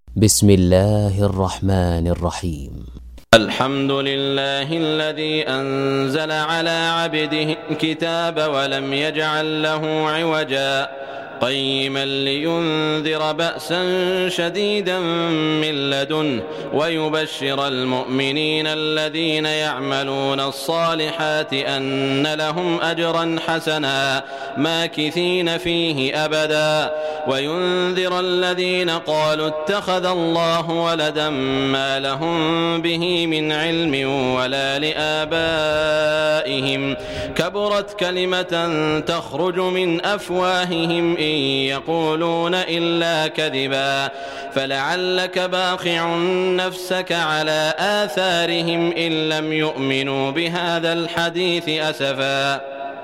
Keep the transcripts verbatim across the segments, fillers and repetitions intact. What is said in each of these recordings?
بسم الله الرحمن الرحيم. الحمد لله الذي أنزل على عبده الكتاب ولم يجعل له عوجا قيما لينذر بأسا شديدا من لدنه ويبشر المؤمنين الذين يعملون الصالحات أن لهم أجرا حسنا ماكثين فيه أبدا وينذر الذين قالوا اتخذ الله ولدا ما لهم به من علم ولا لآبائهم كبرت كلمة تخرج من أفواههم إن يقولون إلا كذبا فلعلك باخع نفسك على آثارهم إن لم يؤمنوا بهذا الحديث أسفا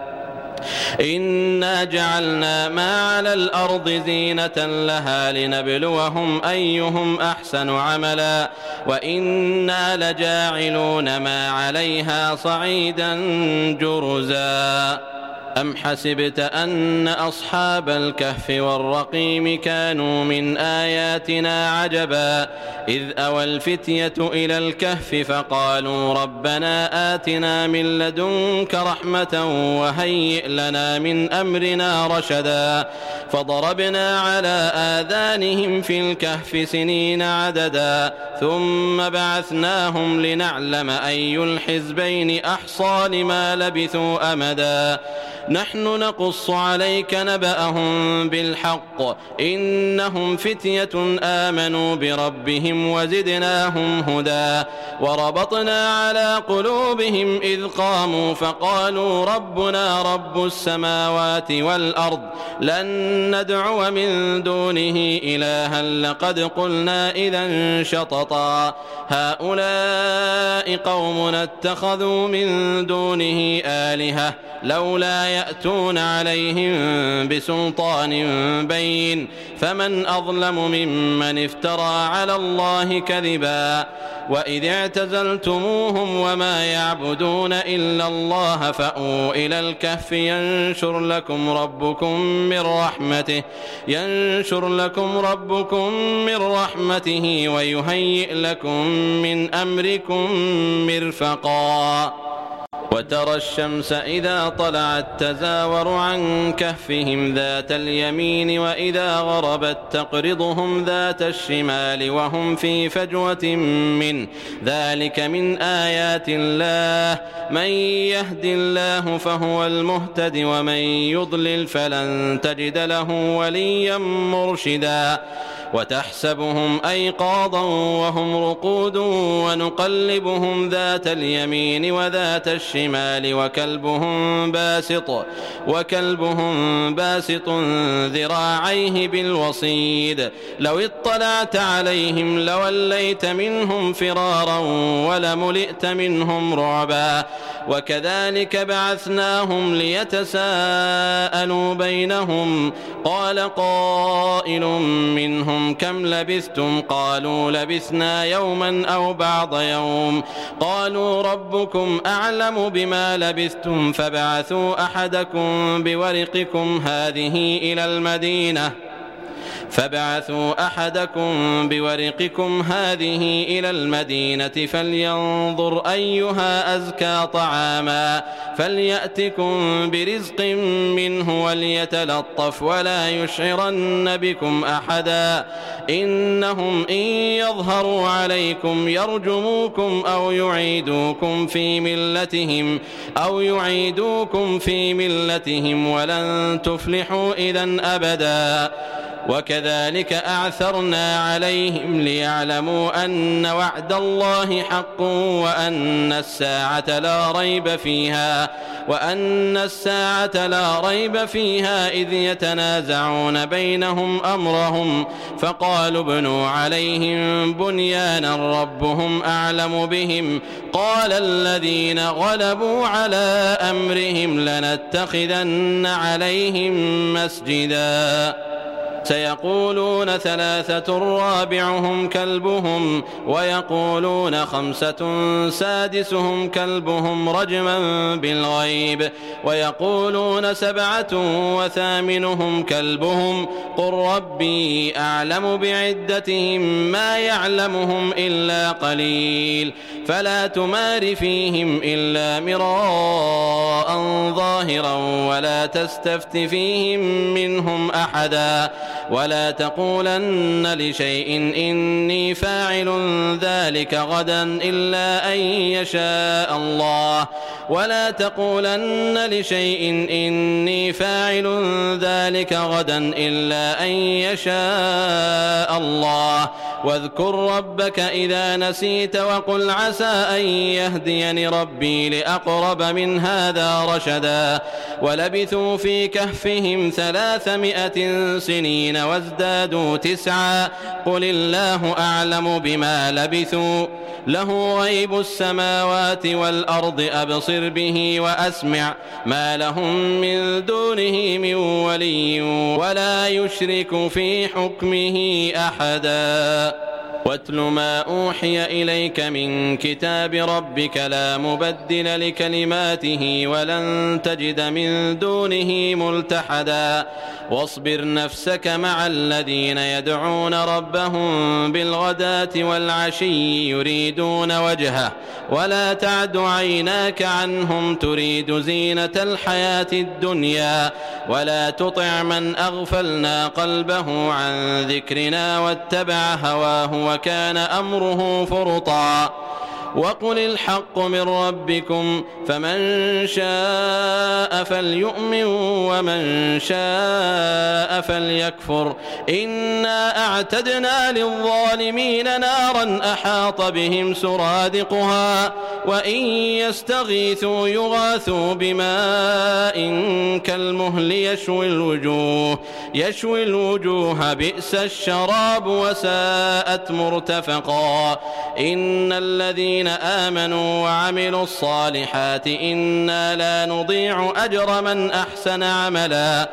إنا جعلنا ما على الأرض زينة لها لنبلوهم أيهم أحسن عملا وإنا لجاعلون ما عليها صعيدا جرزا أم حسبت أن أصحاب الكهف والرقيم كانوا من آياتنا عجبا إذ أوى الفتية إلى الكهف فقالوا ربنا آتنا من لدنك رحمة وهيئ لنا من أمرنا رشدا فضربنا على آذانهم في الكهف سنين عددا ثم بعثناهم لنعلم أي الحزبين أحصى لما لبثوا أمدا نحن نقص عليك نبأهم بالحق إنهم فتية آمنوا بربهم وزدناهم هدى وربطنا على قلوبهم إذ قاموا فقالوا ربنا رب السماوات والأرض لن ندعو من دونه إلها لقد قلنا إذا شططا هؤلاء قومنا اتخذوا من دونه آلهة لولا يأتون عليهم بسلطان بين فمن أظلم ممن افترى على الله كذبا وإذ اعتزلتموهم وما يعبدون إلا الله فأووا إلى الكهف ينشر لكم ربكم من رحمته ينشر لكم ربكم من رحمته ويهيئ لكم من أمركم مرفقا وترى الشمس إذا طلعت تزاور عن كهفهم ذات اليمين وإذا غربت تقرضهم ذات الشمال وهم في فجوة منه ذلك من آيات الله من يهد الله فهو المهتد ومن يضلل فلن تجد له وليا مرشدا وتحسبهم أيقاظا وهم رقود ونقلبهم ذات اليمين وذات الشمال وكلبهم باسط وكلبهم باسط ذراعيه بالوصيد لو اطلعت عليهم لوليت منهم فرارا ولملئت منهم رعبا وكذلك بعثناهم ليتساءلوا بينهم قال قائل منهم كم لبثتم قالوا لبثنا يوما أو بعض يوم قالوا ربكم أعلم بما لبثتم فابعثوا أحدكم بورقكم هذه إلى المدينة فابعثوا أحدكم بورقكم هذه إلى المدينة فلينظر أيها أزكى طعاما فليأتكم برزق منه وليتلطف ولا يشعرن بكم أحدا إنهم إن يظهروا عليكم يرجموكم أو يعيدوكم في ملتهم أو يعيدوكم في ملتهم ولن تفلحوا إذن أبدا وكذلك أعثرنا عليهم ليعلموا أن وعد الله حق وأن الساعة لا ريب فيها وأن الساعة لا ريب فيها إذ يتنازعون بينهم أمرهم فقالوا ابنوا عليهم بنيانا ربهم أعلم بهم قال الذين غلبوا على أمرهم لنتخذن عليهم مسجدا سيقولون ثلاثة رابعهم كلبهم ويقولون خمسة سادسهم كلبهم رجما بالغيب ويقولون سبعة وثامنهم كلبهم قل ربي أعلم بعدتهم ما يعلمهم إلا قليل فلا تمار فيهم إلا مراء ظاهرا ولا تستفت فيهم منهم أحدا ولا تقولن لشيء إني فاعل ذلك غدا إلا أن يشاء الله ولا تقولن لشيء إني فاعل ذلك غدا إلا أن يشاء الله واذكر ربك إذا نسيت وقل عسى أن يهديني ربي لأقرب من هذا رشدا ولبثوا في كهفهم ثلاثمائة سنين وازدادوا تسعا قل الله أعلم بما لبثوا له غيب السماوات والأرض أبصر به وأسمع ما لهم من دونه من ولي ولا يشرك في حكمه أحدا واتل ما أوحي إليك من كتاب ربك لا مبدل لكلماته ولن تجد من دونه ملتحدا واصبر نفسك مع الذين يدعون ربهم بالغداة والعشي يريدون وجهه ولا تعد عيناك عنهم تريد زينة الحياة الدنيا ولا تطع من أغفلنا قلبه عن ذكرنا واتبع هواه وكان أمره فرطا وقل الحق من ربكم فمن شاء فليؤمن ومن شاء فليكفر إنا أعتدنا للظالمين نارا أحاط بهم سرادقها وإن يستغيثوا يغاثوا بماء كالمهل يشوي الوجوه يشوي الوجوه بئس الشراب وساءت مرتفقا إن الذين آمنوا وعملوا الصالحات إنا لا نضيع أجر من أحسن عملا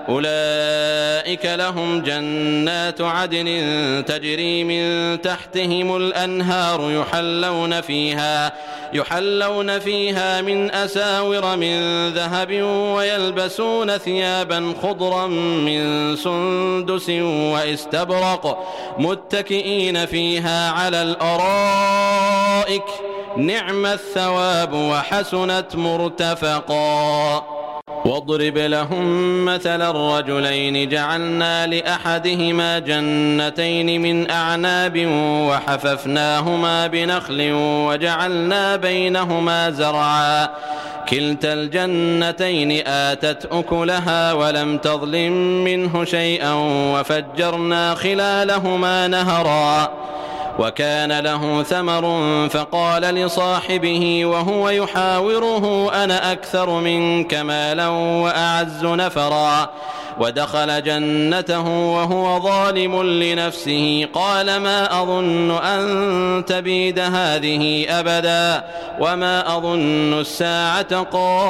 أولئك لهم جنات عدن تجري من تحتهم الأنهار يحلون فيها يحلون فيها من أساور من ذهب ويلبسون ثيابا خضرا من سندس واستبرق متكئين فيها على الأرائك نعم الثواب وحسنت مرتفقا واضرب لهم مثل الرجلين جعلنا لأحدهما جنتين من أعناب وحففناهما بنخل وجعلنا بينهما زرعا كلتا الجنتين آتت أكلها ولم تظلم منه شيئا وفجرنا خلالهما نهرا وكان له ثمر فقال لصاحبه وهو يحاوره أنا أكثر منك مالا وأعز نفرا ودخل جنته وهو ظالم لنفسه قال ما أظن أن تبيد هذه أبدا وما أظن الساعة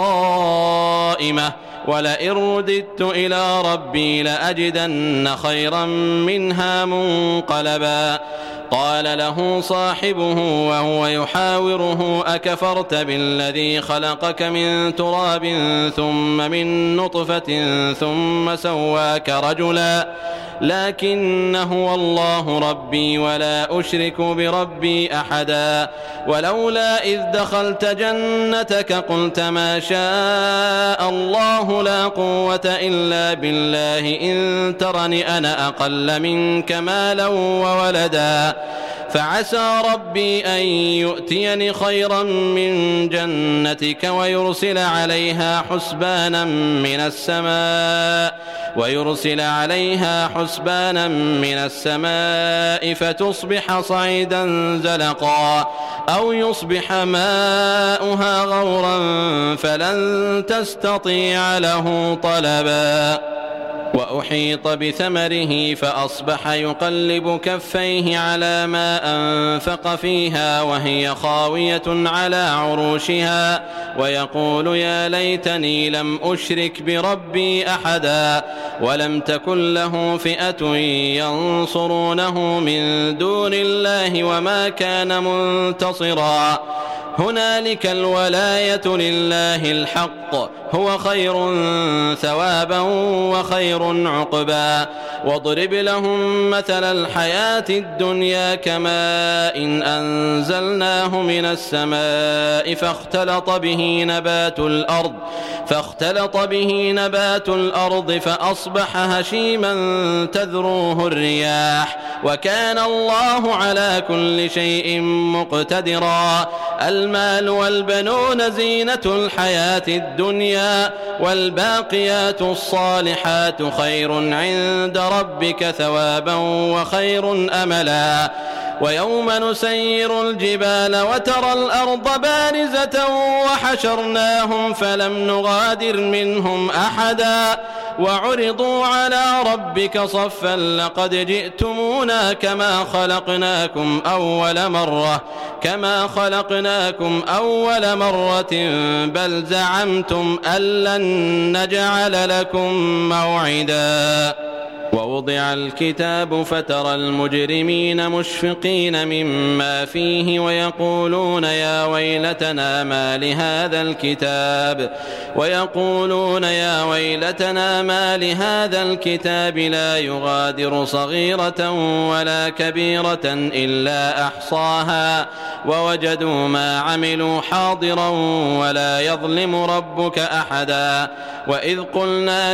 قائمة ولئن رددت إلى ربي لأجدن خيرا منها منقلبا قال له صاحبه وهو يحاوره أكفرت بالذي خلقك من تراب ثم من نطفة ثم سواك رجلا لكن هو الله ربي ولا أشرك بربي أحدا ولولا إذ دخلت جنتك قلت ما شاء الله لا قوة إلا بالله إن ترني أنا أقل منك مالا وولدا فعسى ربي أن يؤتيني خيرا من جنتك ويرسل عليها حسبانا من السماء ويرسل عليها حسبانا من السماء فتصبح صعيدا زلقا أو يصبح ماؤها غورا فلن تستطيع له طلبا وأحيط بثمره فأصبح يقلب كفيه على ما أنفق فيها وهي خاوية على عروشها ويقول يا ليتني لم أشرك بربي أحدا ولم تكن له فئة ينصرونه من دون الله وما كان منتصرا هنالك الولاية لله الحق هو خير ثوابا وخير عقبا واضرب لهم مثل الحياة الدنيا كماء إن أنزلناه من السماء فاختلط به نبات الأرض فاختلط به نبات الأرض فأصبح هشيما تذروه الرياح وكان الله على كل شيء مقتدرا المال والبنون زينة الحياة الدنيا والباقيات الصالحات خير عند ربك ثوابا وخير أملا ويوم نسير الجبال وترى الأرض بارزة وحشرناهم فلم نغادر منهم أحدا وعرضوا على ربك صفا لقد جئتمونا كما خلقناكم أول مرة كما خلقناكم أول مرة بل زعمتم أن لن نجعل لكم موعدا ووضع الكتاب فترى المجرمين مشفقين مما فيه ويقولون يا ويلتنا ما لهذا الكتاب ويقولون يا ويلتنا ما لهذا الكتاب لا يغادر صغيرة ولا كبيرة إلا أحصاها ووجدوا ما عملوا حاضرا ولا يظلم ربك أحدا وإذ قلنا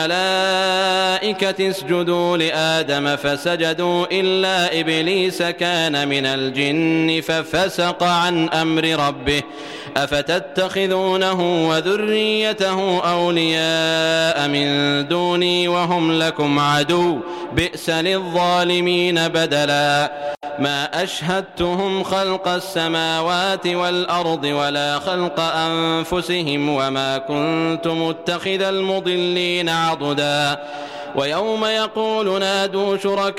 للملائكة اسجدوا لآدم فسجدوا إلا إبليس كان من الجن ففسق عن أمر ربه أفتتخذونه وذريته أولياء من دوني وهم لكم عدو بئس للظالمين بدلا ما أشهدتهم خلق السماوات والأرض ولا خلق أنفسهم وما كنت متخذ المضلين عضدا ويوم يقول نادوا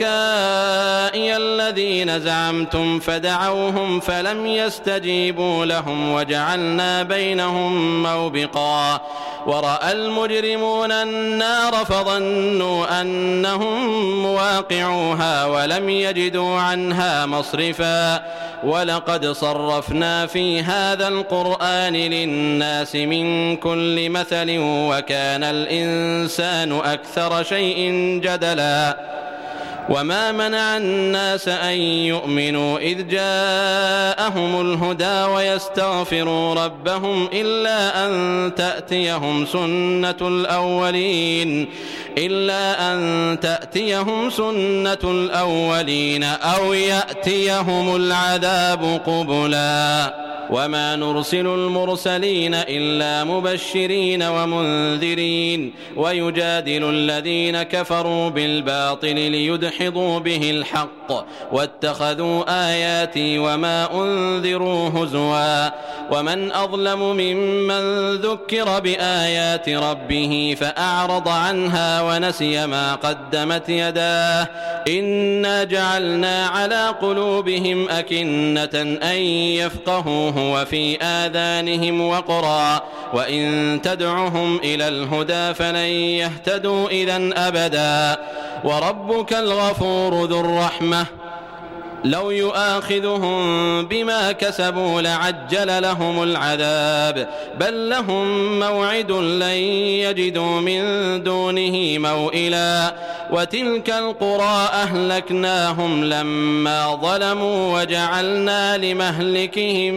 شركائي الذين زعمتم فدعوهم فلم يستجيبوا لهم وجعلنا بينهم موبقا ورأى المجرمون النار فظنوا أنهم مواقعوها ولم يجدوا عنها مصرفا ولقد صرفنا في هذا القرآن للناس من كل مثل وكان الإنسان أكثر شيء جدلا وما منع الناس أن يؤمنوا إذ جاءهم الهدى ويستغفروا ربهم إلا أن تأتيهم سنة الأولين إلا أن تأتيهم سنة الأولين أو يأتيهم العذاب قبلا وما نرسل المرسلين إلا مبشرين ومنذرين ويجادل الذين كفروا بالباطل ليدحضوا به الحق واتخذوا آياتي وما أنذروا هزوا ومن أظلم ممن ذكر بآيات ربه فأعرض عنها ونسي ما قدمت يداه إنا جعلنا على قلوبهم أكنة أن يفقهوه وفي آذانهم وقرا وإن تدعهم إلى الهدى فلن يهتدوا إذن أبدا وربك الغفور ذو الرحمة لو يؤاخذهم بما كسبوا لعجل لهم العذاب بل لهم موعد لن يجدوا من دونه موئلا وتلك القرى أهلكناهم لما ظلموا وجعلنا لمهلكهم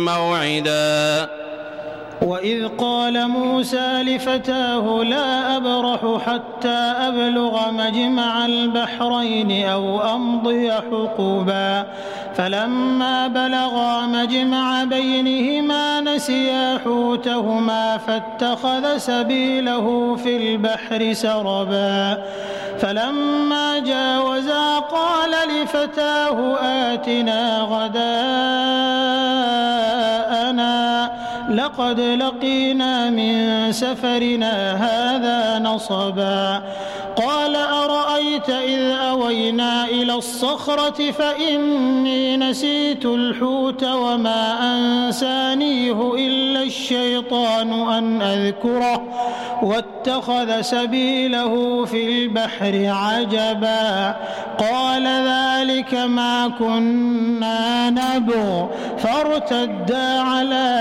موعدا وإذ قال موسى لفتاه لا أبرح حتى أبلغ مجمع البحرين أو أمضي حقبا فلما بلغا مجمع بينهما نسيا حوتهما فاتخذ سبيله في البحر سربا فلما جاوزا قال لفتاه آتنا غداءنا لقد لقينا من سفرنا هذا نصبا قال أرأيت إذ أوينا إلى الصخرة فإني نسيت الحوت وما أنسانيه إلا الشيطان أن أذكره واتخذ سبيله في البحر عجبا قال ذلك ما كنا نبغ فارتدا على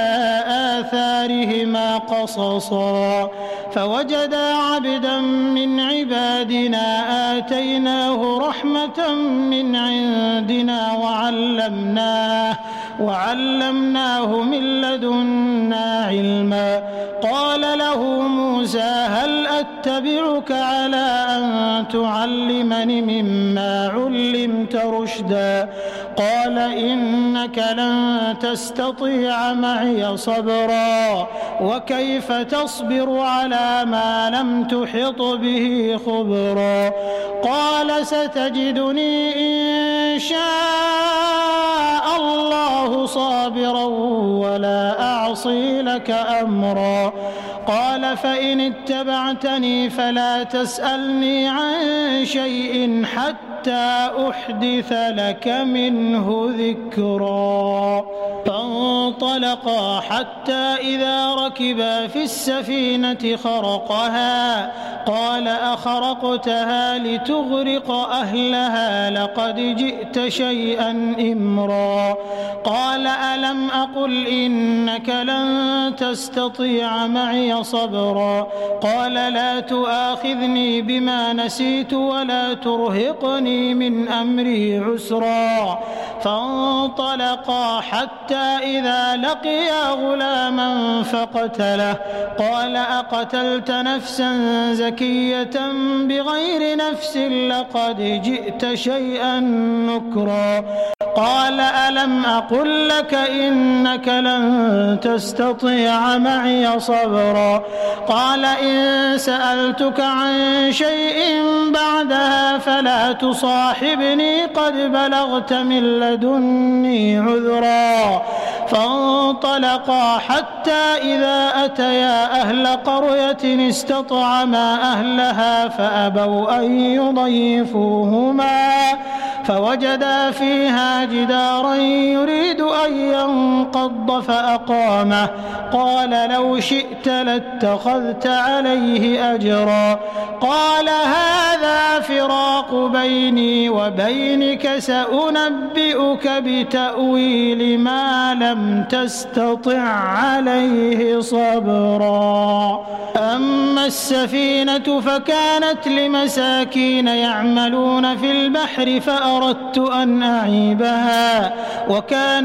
آثارهما قصصا فوجدا عبدا من عبادنا آتيناه رحمة من عندنا وعلمناه وعلمناه من لدنا علما قال له موسى هل أتبعك على أن تعلمني مما علمت رشدا قال إنك لن تستطيع معي صبرا وكيف تصبر على ما لم تحط به خبرا قال ستجدني إن شاء الله صابرا ولا أعصي لك أمرا قال فإن اتبعتني فلا تسألني عن شيء حتى أحدث لك منه ذكرا فانطلقا حتى إذا ركبا في السفينة خرقها قال أخرقتها لتغرق أهلها لقد جئت شيئا إمرا قال ألم أقل إنك لن تستطيع معي صبرا قال لا تؤاخذني بما نسيت ولا ترهقني من أمري عسرا فانطلقا حتى إذا لقيا غلاما فقتله قال أقتلت نفسا زكية بغير نفس لقد جئت شيئا نكرا قال ألم أقل لك إنك لن تستطيع معي صبرا قال إن سألتك عن شيء بعدها فلا تصاحبني قد بلغت من لدني عذرا فانطلقا حتى إذا أتيا أهل قرية استطعما أهلها فأبوا أن يضيفوهما فوجدا فيها جدارا يريد أن ينقض فأقامه قال لو شئت لاتخذت عليه أجرا قال هذا فراق بيني وبينك سأنبئك بتأويل ما لم تستطع عليه صبرا أما السفينة فكانت لمساكين يعملون في البحر فأردت أن أعيبها وكان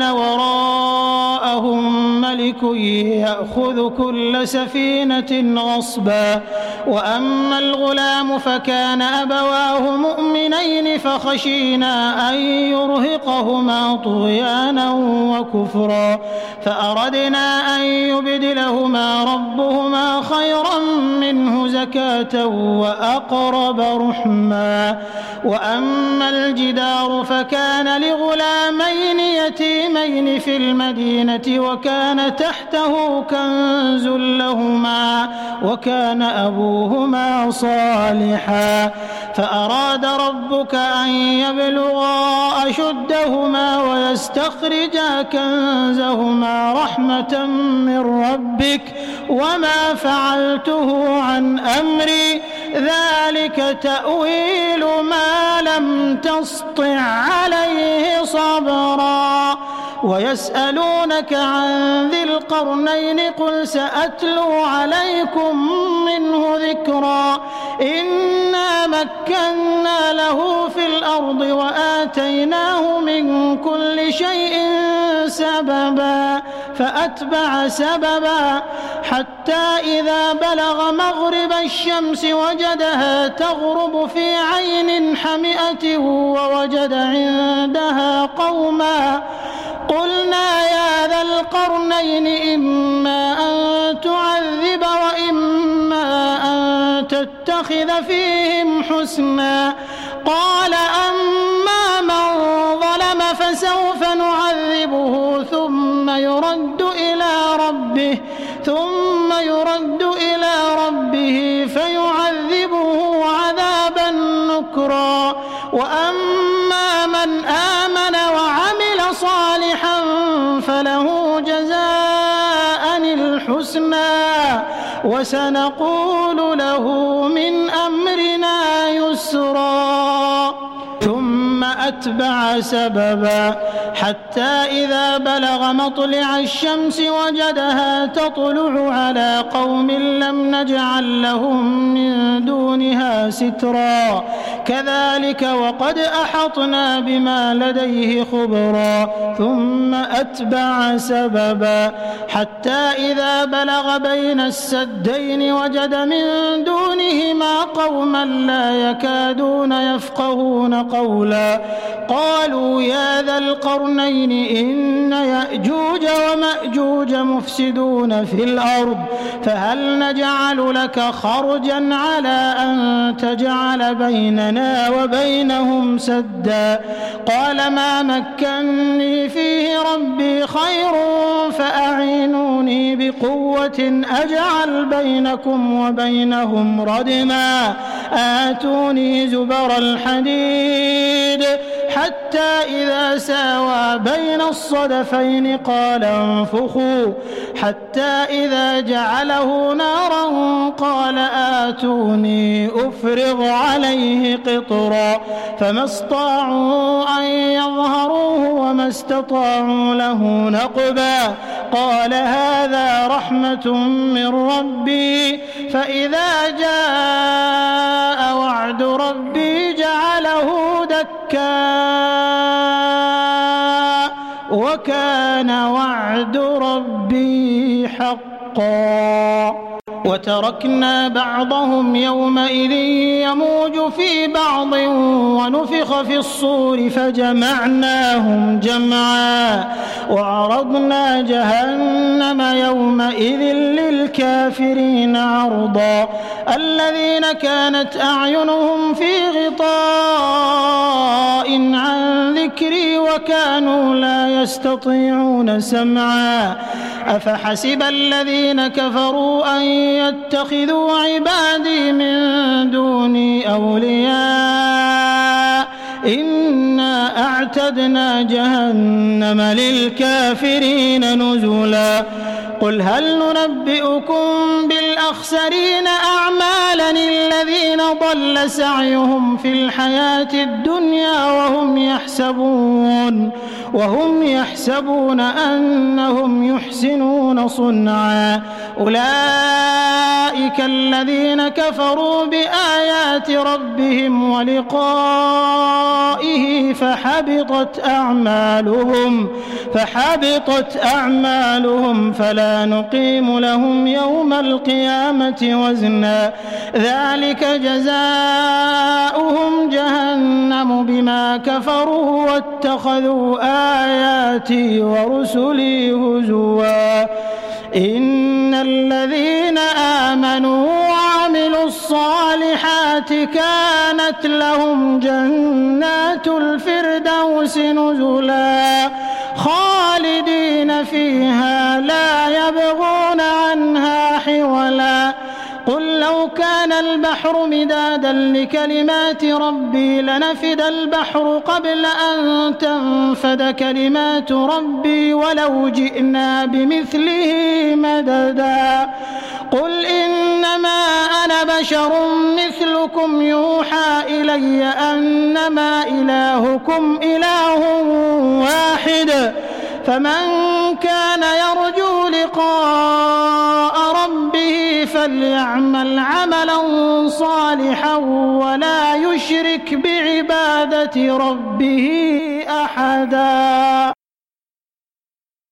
وراءهم ملك يأخذ كل سفينة غصبا وأما الغلام فكان أبواه مؤمنين فخشينا أن يرهقهما طغيانا وكفرا فأردنا أن يبدلهما ربهما خيرا منه زكاة وأقرب رحما وأما الجدار فكان لغلامين يتيمين في المدينة وكان تحته كنز لهما وكان أبوهما صالحا فأراد ربك أن يبلغا أشدهما ويستخرجا كنزهما رحمة من ربك وما فعلته عن أمري ذلك تأويل ما لم تسطع عليه صبرا ويسألونك عن ذي القرنين قل سأتلو عليكم منه ذكرا إنا مكنا له في الأرض وآتيناه من كل شيء سببا فأتبع سببا حتى إذا بلغ مغرب الشمس وجدها تغرب في عين حمئة ووجد عندها قوما قلنا يا ذا القرنين إما أن تعذب وإما أن تتخذ فيهم حسنا قال أما من ظلم فسوف نعذبه ثم يرد إلى ربه ثم يرد إلى ربه فيعذبه عذابا نكرا وأما من آمن وعمل صالحا فله جزاء الحسنى وسنقول له من أمرنا يسرا ثم أتبع سببا حتى إذا بلغ مطلع الشمس وجدها تطلع على قوم لم نجعل لهم من دونها سترا كذلك وقد أحطنا بما لديه خبرا ثم أتبع سببا حتى إذا بلغ بين السدين وجد من دونهما قوما لا يكادون يفقهون قولا قالوا يا ذا القرنين إن يأجوج ومأجوج مفسدون في الأرض فهل نجعل لك خرجا على أن تجعل بيننا وبينهم سدا قال ما مكني فيه ربي خير فأعينوني بقوة أجعل بينكم وبينهم ردما آتوني زبر الحديد حتى إذا ساوى بين الصدفين قال انفخوا حتى إذا جعله نارا قال آتوني أفرغ عليه قطرا فما استطاعوا أن يظهروه وما استطاعوا له نقبا قال هذا رحمة من ربي فإذا جاء وعد ربي جعله دكا وكان وعد ربي حقا وتركنا بعضهم يومئذ يموج في بعض ونفخ في الصور فجمعناهم جمعا وعرضنا جهنم يومئذ للكافرين عرضا الذين كانت أعينهم في غطاء عن ذكري وكانوا لا يستطيعون سمعا أفحسب الذين كفروا أن يتخذوا عبادي من دوني أولياء إنا أعتدنا جهنم للكافرين نزلا قل هل ننبئكم بالأخسرين أعمالا الذين ضل سعيهم في الحياة الدنيا وهم يحسبون وهم يحسبون أنهم يحسنون صنعا أولئك الذين كفروا بآيات ربهم ولقائه فحبطت أعمالهم فحبطت أعمالهم فلا نقيم لهم يوم القيامة وزنا ذلك جزاؤهم جهنم بما كفروا واتخذوا آياتي ورسلي هزوا إن الذين آمنوا وعملوا الصالحات كانت لهم جنات الفردوس نزلا خالدين فيها لا يبغون عنها حولا قل لو كان البحر مدادا لكلمات ربي لنفد البحر قبل أن تنفد كلمات ربي ولو جئنا بمثله مددا قل إنما أنا بشر مثلكم يوحى إلي أنما إلهكم إله واحد فمن كان يرجو لقاء ربه فليعمل عملا صالحا ولا يشرك بعبادة ربه أحدا.